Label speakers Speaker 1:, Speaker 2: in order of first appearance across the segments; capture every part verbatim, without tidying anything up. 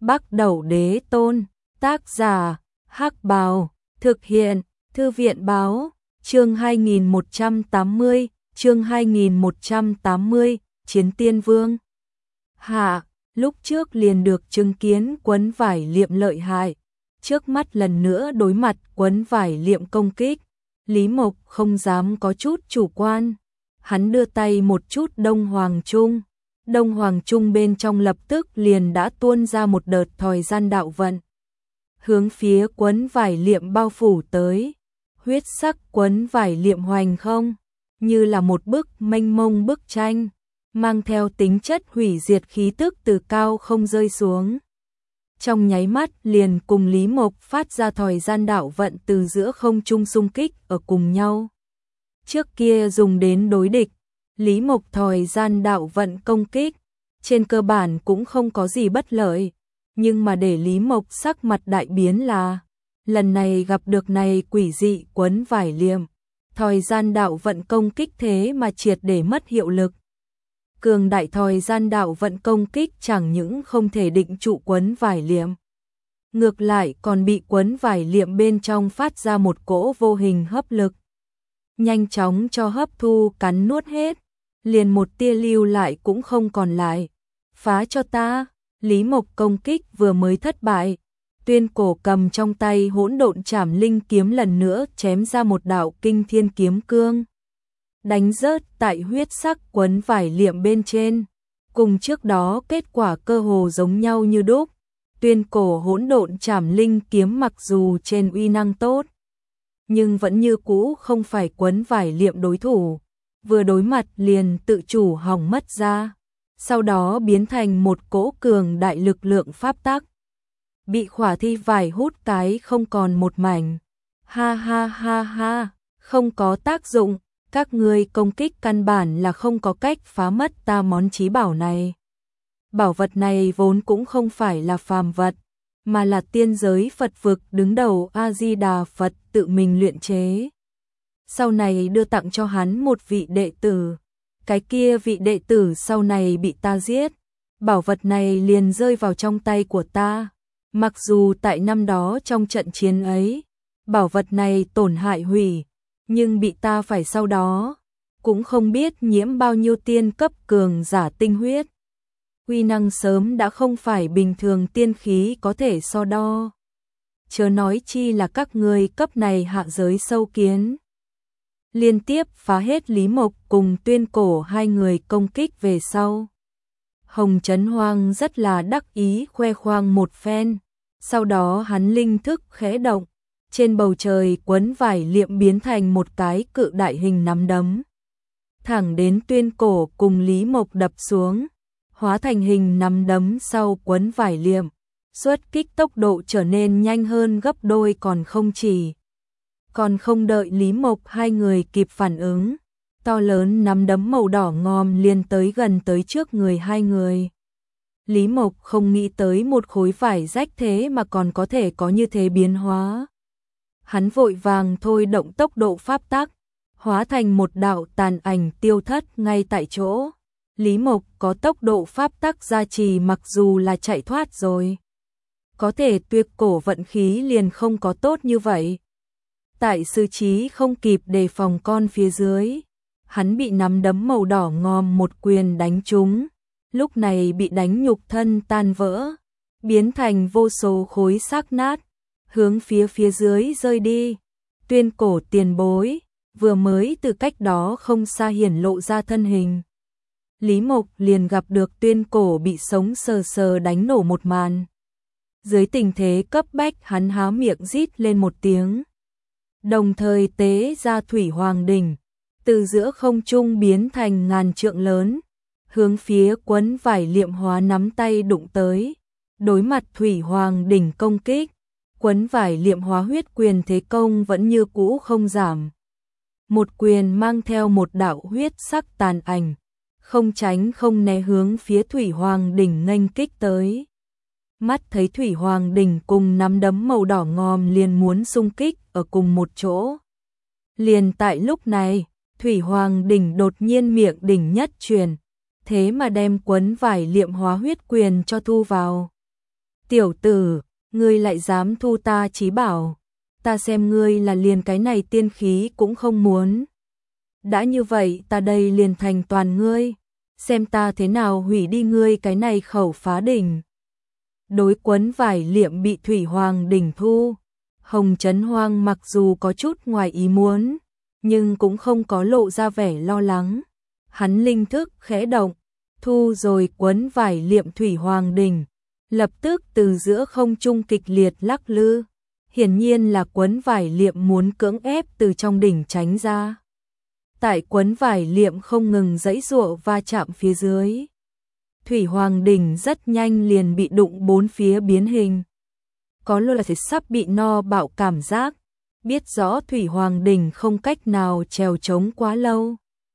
Speaker 1: Bắc Đẩu Đế Tôn, tác giả, Hắc Bào, thực hiện, Thư viện Báo, chương hai nghìn một trăm tám mươi, chương hai nghìn một trăm tám mươi, Chiến Tiên Vương. Hạ, lúc trước liền được chứng kiến quấn vải liệm lợi hại, trước mắt lần nữa đối mặt quấn vải liệm công kích, Lý Mộc không dám có chút chủ quan. Hắn đưa tay một chút Đông Hoàng Trung, Đông Hoàng Trung bên trong lập tức liền đã tuôn ra một đợt thời gian đạo vận, hướng phía quấn vải liệm bao phủ tới. Huyết sắc quấn vải liệm hoành không, như là một bức mênh mông bức tranh, mang theo tính chất hủy diệt khí tức từ cao không rơi xuống. Trong nháy mắt liền cùng Lý Mộc phát ra thời gian đạo vận từ giữa không trung xung kích ở cùng nhau. Trước kia dùng đến đối địch, Lý Mộc thời gian đạo vận công kích, trên cơ bản cũng không có gì bất lợi, nhưng mà để Lý Mộc sắc mặt đại biến là, lần này gặp được này quỷ dị quấn vải liệm, thời gian đạo vận công kích thế mà triệt để mất hiệu lực. Cường đại thời gian đạo vận công kích chẳng những không thể định trụ quấn vải liệm, ngược lại còn bị quấn vải liệm bên trong phát ra một cỗ vô hình hấp lực, nhanh chóng cho hấp thu cắn nuốt hết, liền một tia lưu lại cũng không còn lại. Phá cho ta! Lý Mộc công kích vừa mới thất bại, Tuyên Cổ cầm trong tay hỗn độn trảm linh kiếm lần nữa chém ra một đạo kinh thiên kiếm cương, đánh rớt tại huyết sắc quấn vải liệm bên trên. Cùng trước đó kết quả cơ hồ giống nhau như đúc. Tuyên Cổ hỗn độn trảm linh kiếm mặc dù trên uy năng tốt, nhưng vẫn như cũ không phải quấn vải liệm đối thủ, vừa đối mặt liền tự chủ hỏng mất ra, sau đó biến thành một cỗ cường đại lực lượng pháp tắc, bị khỏa thi vải hút cái không còn một mảnh. Ha ha ha ha, không có tác dụng, các ngươi công kích căn bản là không có cách phá mất ta món chí bảo này. Bảo vật này vốn cũng không phải là phàm vật, mà là tiên giới Phật vực đứng đầu A-di-đà Phật tự mình luyện chế. Sau này đưa tặng cho hắn một vị đệ tử, cái kia vị đệ tử sau này bị ta giết, bảo vật này liền rơi vào trong tay của ta. Mặc dù tại năm đó trong trận chiến ấy, bảo vật này tổn hại hủy, nhưng bị ta phải sau đó, cũng không biết nhiễm bao nhiêu tiên cấp cường giả tinh huyết. Uy năng sớm đã không phải bình thường tiên khí có thể so đo. Chớ nói chi là các ngươi cấp này hạ giới sâu kiến. Liên tiếp phá hết Lý Mộc cùng Tuyên Cổ hai người công kích về sau, Hồng Chấn Hoang rất là đắc ý khoe khoang một phen, sau đó hắn linh thức khẽ động, trên bầu trời quấn vải liệm biến thành một cái cự đại hình nắm đấm, thẳng đến Tuyên Cổ cùng Lý Mộc đập xuống, hóa thành hình nắm đấm sau quấn vải liệm, xuất kích tốc độ trở nên nhanh hơn gấp đôi còn không chỉ. Còn không đợi Lý Mộc hai người kịp phản ứng, to lớn nắm đấm màu đỏ ngòm liền tới gần tới trước người hai người. Lý Mộc không nghĩ tới một khối vải rách thế mà còn có thể có như thế biến hóa. Hắn vội vàng thôi động tốc độ pháp tắc, hóa thành một đạo tàn ảnh tiêu thất ngay tại chỗ. Lý Mộc có tốc độ pháp tắc gia trì mặc dù là chạy thoát rồi, có thể Tuyệt Cổ vận khí liền không có tốt như vậy. Tại sư trí không kịp đề phòng con phía dưới, hắn bị nắm đấm màu đỏ ngòm một quyền đánh trúng, lúc này bị đánh nhục thân tan vỡ, biến thành vô số khối xác nát, hướng phía phía dưới rơi đi. Tuyên Cổ tiền bối, vừa mới từ cách đó không xa hiển lộ ra thân hình. Lý Mộc liền gặp được Tuyên Cổ bị sống sờ sờ đánh nổ một màn. Dưới tình thế cấp bách hắn há miệng rít lên một tiếng, đồng thời tế ra Thủy Hoàng đỉnh, từ giữa không trung biến thành ngàn trượng lớn, hướng phía quấn vải liệm hóa nắm tay đụng tới. Đối mặt Thủy Hoàng đỉnh công kích, quấn vải liệm hóa huyết quyền thế công vẫn như cũ không giảm. Một quyền mang theo một đạo huyết sắc tàn ảnh, không tránh không né hướng phía Thủy Hoàng đỉnh nghênh kích tới. Mắt thấy Thủy Hoàng đỉnh cùng nắm đấm màu đỏ ngòm liền muốn xung kích ở cùng một chỗ. Liền tại lúc này, Thủy Hoàng đỉnh đột nhiên miệng đỉnh nhất truyền, thế mà đem quấn vải liệm hóa huyết quyền cho thu vào. Tiểu tử, ngươi lại dám thu ta chí bảo, ta xem ngươi là liền cái này tiên khí cũng không muốn. Đã như vậy ta đây liền thành toàn ngươi, xem ta thế nào hủy đi ngươi cái này khẩu phá đỉnh. Đối quấn vải liệm bị Thủy Hoàng đỉnh thu, Hồng Trấn Hoang mặc dù có chút ngoài ý muốn, nhưng cũng không có lộ ra vẻ lo lắng. Hắn linh thức khẽ động, thu rồi quấn vải liệm Thủy Hoàng đỉnh, lập tức từ giữa không trung kịch liệt lắc lư, hiển nhiên là quấn vải liệm muốn cưỡng ép từ trong đỉnh tránh ra. Tại quấn vải liệm không ngừng giãy giụa va chạm phía dưới, Thủy Hoàng đỉnh rất nhanh liền bị đụng bốn phía biến hình. Có lẽ là sắp bị no bạo cảm giác, biết rõ Thủy Hoàng đỉnh không cách nào trèo trống quá lâu.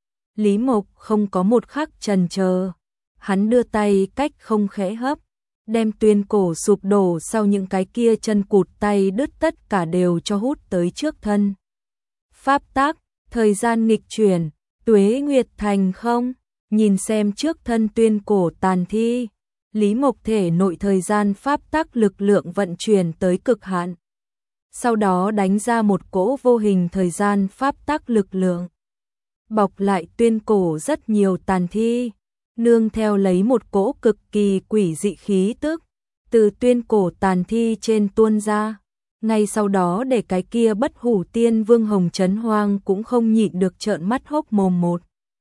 Speaker 1: Lý Mộc không có một khắc chần chờ, hắn đưa tay cách không khẽ hấp, đem tuyên cổ sụp đổ sau những cái kia chân cụt tay đứt tất cả đều cho hút tới trước thân. Pháp tác, thời gian nghịch chuyển, tuế nguyệt thành không, nhìn xem trước thân tuyên cổ tàn thi, Lý Mộc thể nội thời gian pháp tác lực lượng vận chuyển tới cực hạn. Sau đó đánh ra một cỗ vô hình thời gian pháp tác lực lượng, bọc lại tuyên cổ rất nhiều tàn thi, nương theo lấy một cỗ cực kỳ quỷ dị khí tức, từ tuyên cổ tàn thi trên tuôn ra. Ngay sau đó để cái kia bất hủ tiên vương Hồng Trấn Hoang cũng không nhịn được trợn mắt hốc mồm. Một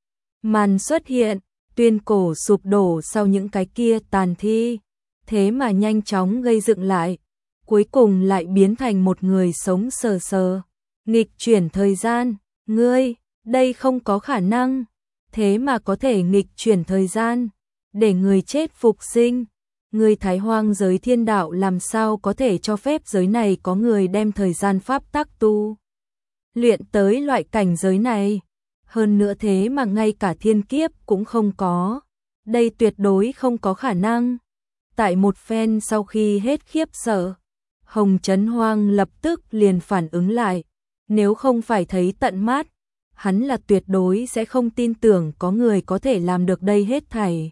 Speaker 1: màn xuất hiện, tuyên cổ sụp đổ sau những cái kia tàn thi, thế mà nhanh chóng gây dựng lại, cuối cùng lại biến thành một người sống sờ sờ. Nghịch chuyển thời gian, ngươi, đây không có khả năng, thế mà có thể nghịch chuyển thời gian, để người chết phục sinh. Người Thái Hoang giới thiên đạo làm sao có thể cho phép giới này có người đem thời gian pháp tắc tu luyện tới loại cảnh giới này, hơn nữa thế mà ngay cả thiên kiếp cũng không có, đây tuyệt đối không có khả năng. Tại một phen sau khi hết khiếp sợ, Hồng Trấn Hoang lập tức liền phản ứng lại, nếu không phải thấy tận mắt, hắn là tuyệt đối sẽ không tin tưởng có người có thể làm được đây hết thảy.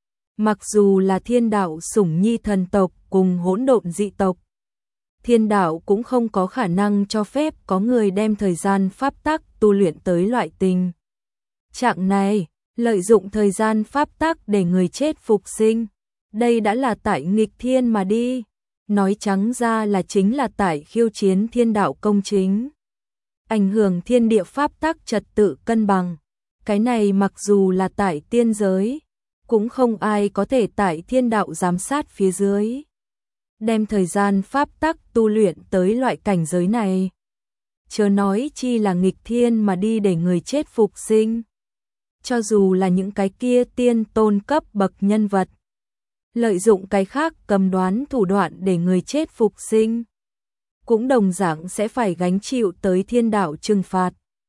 Speaker 1: Mặc dù là thiên đạo sủng nhi thần tộc cùng hỗn độn dị tộc, thiên đạo cũng không có khả năng cho phép có người đem thời gian pháp tắc tu luyện tới loại tình trạng này, lợi dụng thời gian pháp tắc để người chết phục sinh. Đây đã là tại nghịch thiên mà đi, nói trắng ra là chính là tại khiêu chiến thiên đạo công chính, ảnh hưởng thiên địa pháp tắc trật tự cân bằng. Cái này mặc dù là tại tiên giới, cũng không ai có thể tại thiên đạo giám sát phía dưới đem thời gian pháp tắc tu luyện tới loại cảnh giới này, chớ nói chi là nghịch thiên mà đi để người chết phục sinh. Cho dù là những cái kia tiên tôn cấp bậc nhân vật, lợi dụng cái khác cầm đoán thủ đoạn để người chết phục sinh, cũng đồng dạng sẽ phải gánh chịu tới thiên đạo trừng phạt,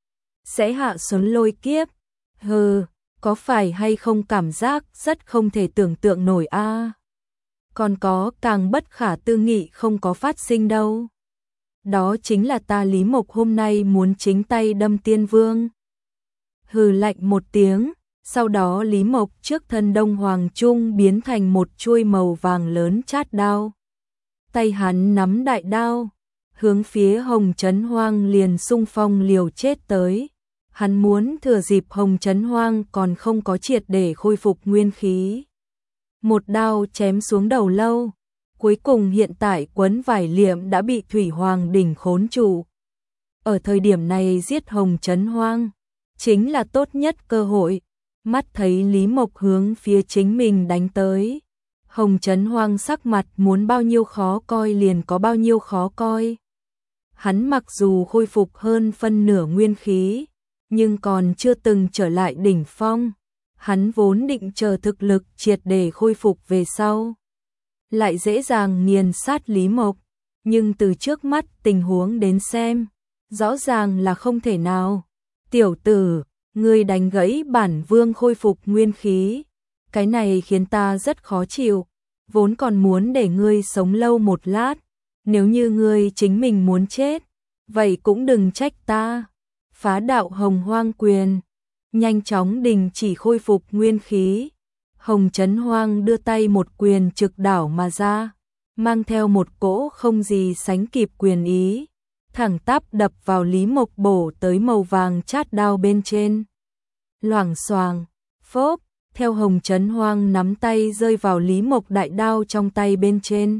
Speaker 1: sẽ hạ xuống lôi kiếp. Hừ, có phải hay không cảm giác rất không thể tưởng tượng nổi a? À? Còn có càng bất khả tư nghị không có phát sinh đâu. Đó chính là ta Lý Mộc hôm nay muốn chính tay đâm tiên vương. Hừ lạnh một tiếng, sau đó Lý Mộc trước thân Đông Hoàng Trung biến thành một chuôi màu vàng lớn chát đao. Tay hắn nắm đại đao, hướng phía Hồng Trấn Hoang liền xung phong liều chết tới. Hắn muốn thừa dịp Hồng Trấn Hoang còn không có triệt để khôi phục nguyên khí, một đao chém xuống đầu lâu. Cuối cùng hiện tại quấn vải liệm đã bị Thủy Hoàng đỉnh khốn trụ. Ở thời điểm này giết Hồng Trấn Hoang chính là tốt nhất cơ hội. Mắt thấy Lý Mộc hướng phía chính mình đánh tới, Hồng Trấn Hoang sắc mặt muốn bao nhiêu khó coi liền có bao nhiêu khó coi. Hắn mặc dù khôi phục hơn phân nửa nguyên khí, nhưng còn chưa từng trở lại đỉnh phong. Hắn vốn định chờ thực lực triệt để khôi phục về sau, lại dễ dàng nghiền sát Lý Mộc, nhưng từ trước mắt tình huống đến xem, rõ ràng là không thể nào. Tiểu tử, ngươi đánh gãy bản vương khôi phục nguyên khí, cái này khiến ta rất khó chịu, vốn còn muốn để ngươi sống lâu một lát, nếu như ngươi chính mình muốn chết, vậy cũng đừng trách ta. Phá đạo Hồng Hoang quyền, nhanh chóng đình chỉ khôi phục nguyên khí. Hồng Trấn Hoang đưa tay một quyền trực đảo mà ra, mang theo một cỗ không gì sánh kịp quyền ý, thẳng tắp đập vào Lý Mộc bổ tới màu vàng chát đao bên trên. Loảng xoàng, phốp, theo Hồng Trấn Hoang nắm tay rơi vào Lý Mộc đại đao trong tay bên trên.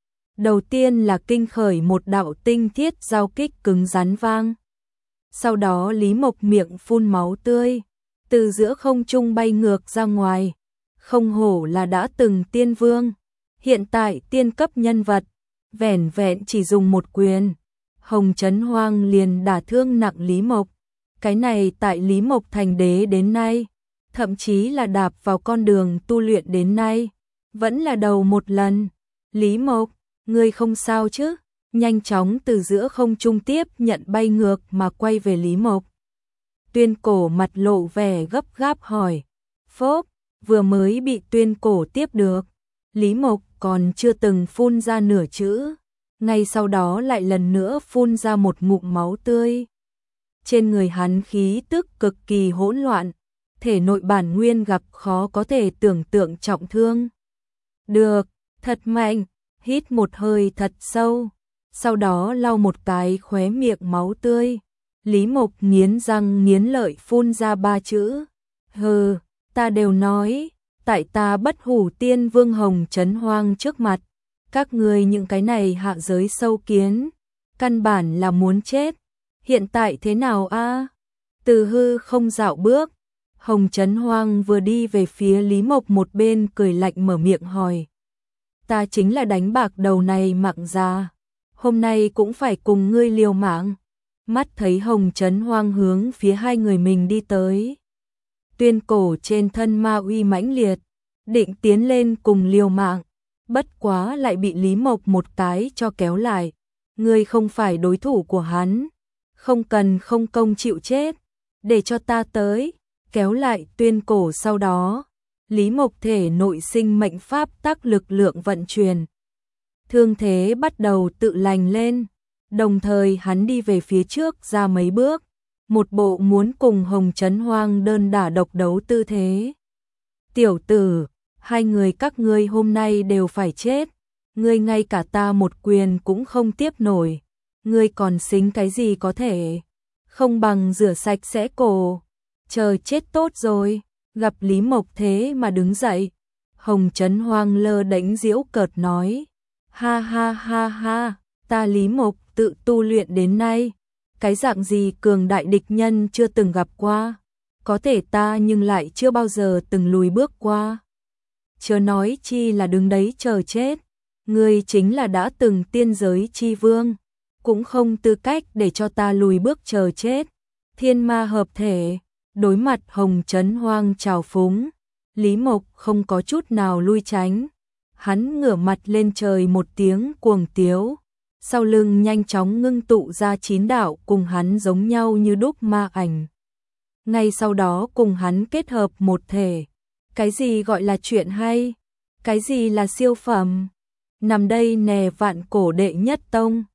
Speaker 1: Đầu tiên là kinh khởi một đạo tinh thiết giao kích cứng rắn vang. Sau đó Lý Mộc miệng phun máu tươi, từ giữa không trung bay ngược ra ngoài. Không hổ là đã từng tiên vương, hiện tại tiên cấp nhân vật, vẻn vẹn chỉ dùng một quyền, Hồng Trấn Hoang liền đả thương nặng Lý Mộc. Cái này tại Lý Mộc thành đế đến nay, thậm chí là đạp vào con đường tu luyện đến nay, vẫn là đầu một lần. Lý Mộc, ngươi không sao chứ? Nhanh chóng từ giữa không trung tiếp nhận bay ngược mà quay về Lý Mộc. Tuyên Cổ mặt lộ vẻ gấp gáp hỏi. Phốp, vừa mới bị Tuyên Cổ tiếp được. Lý Mộc còn chưa từng phun ra nửa chữ, ngay sau đó lại lần nữa phun ra một ngụm máu tươi. Trên người hắn khí tức cực kỳ hỗn loạn, thể nội bản nguyên gặp khó có thể tưởng tượng trọng thương. Được, thật mạnh, hít một hơi thật sâu, sau đó lau một cái khóe miệng máu tươi. Lý Mộc nghiến răng nghiến lợi phun ra ba chữ. Hừ, ta đều nói, tại ta Bất Hủ Tiên Vương Hồng Trấn Hoang trước mặt, các ngươi những cái này hạ giới sâu kiến, căn bản là muốn chết. Hiện tại thế nào a? Từ hư không dạo bước, Hồng Trấn Hoang vừa đi về phía Lý Mộc một bên cười lạnh mở miệng hỏi. Ta chính là đánh bạc đầu này mạng già, hôm nay cũng phải cùng ngươi liều mạng. Mắt thấy Hồng Trấn Hoang hướng phía hai người mình đi tới. Tuyên Cổ trên thân ma uy mãnh liệt, định tiến lên cùng liều mạng, bất quá lại bị Lý Mộc một cái cho kéo lại. Ngươi không phải đối thủ của hắn, không cần không công chịu chết, để cho ta tới. Kéo lại Tuyên Cổ sau đó, Lý Mộc thể nội sinh mệnh pháp tắc lực lượng vận chuyển. Thương thế bắt đầu tự lành lên, đồng thời hắn đi về phía trước ra mấy bước, một bộ muốn cùng Hồng Trấn Hoang đơn đả độc đấu tư thế. Tiểu tử, hai người các ngươi hôm nay đều phải chết, ngươi ngay cả ta một quyền cũng không tiếp nổi, ngươi còn xính cái gì có thể, không bằng rửa sạch sẽ cổ, chờ chết tốt rồi. Gặp Lý Mộc thế mà đứng dậy, Hồng Trấn Hoang lơ đễnh giễu cợt nói, ha ha ha ha, ta Lý Mộc tự tu luyện đến nay, cái dạng gì cường đại địch nhân chưa từng gặp qua, có thể ta nhưng lại chưa bao giờ từng lùi bước qua. Chớ nói chi là đứng đấy chờ chết, ngươi chính là đã từng tiên giới chi vương, cũng không tư cách để cho ta lùi bước chờ chết. Thiên ma hợp thể, đối mặt Hồng Trấn Hoang trào phúng, Lý Mộc không có chút nào lui tránh, hắn ngửa mặt lên trời một tiếng cuồng tiếu, sau lưng nhanh chóng ngưng tụ ra chín đạo cùng hắn giống nhau như đúc ma ảnh. Ngay sau đó cùng hắn kết hợp một thể. Cái gì gọi là chuyện hay? Cái gì là siêu phẩm? Nằm đây nè vạn cổ đệ nhất tông,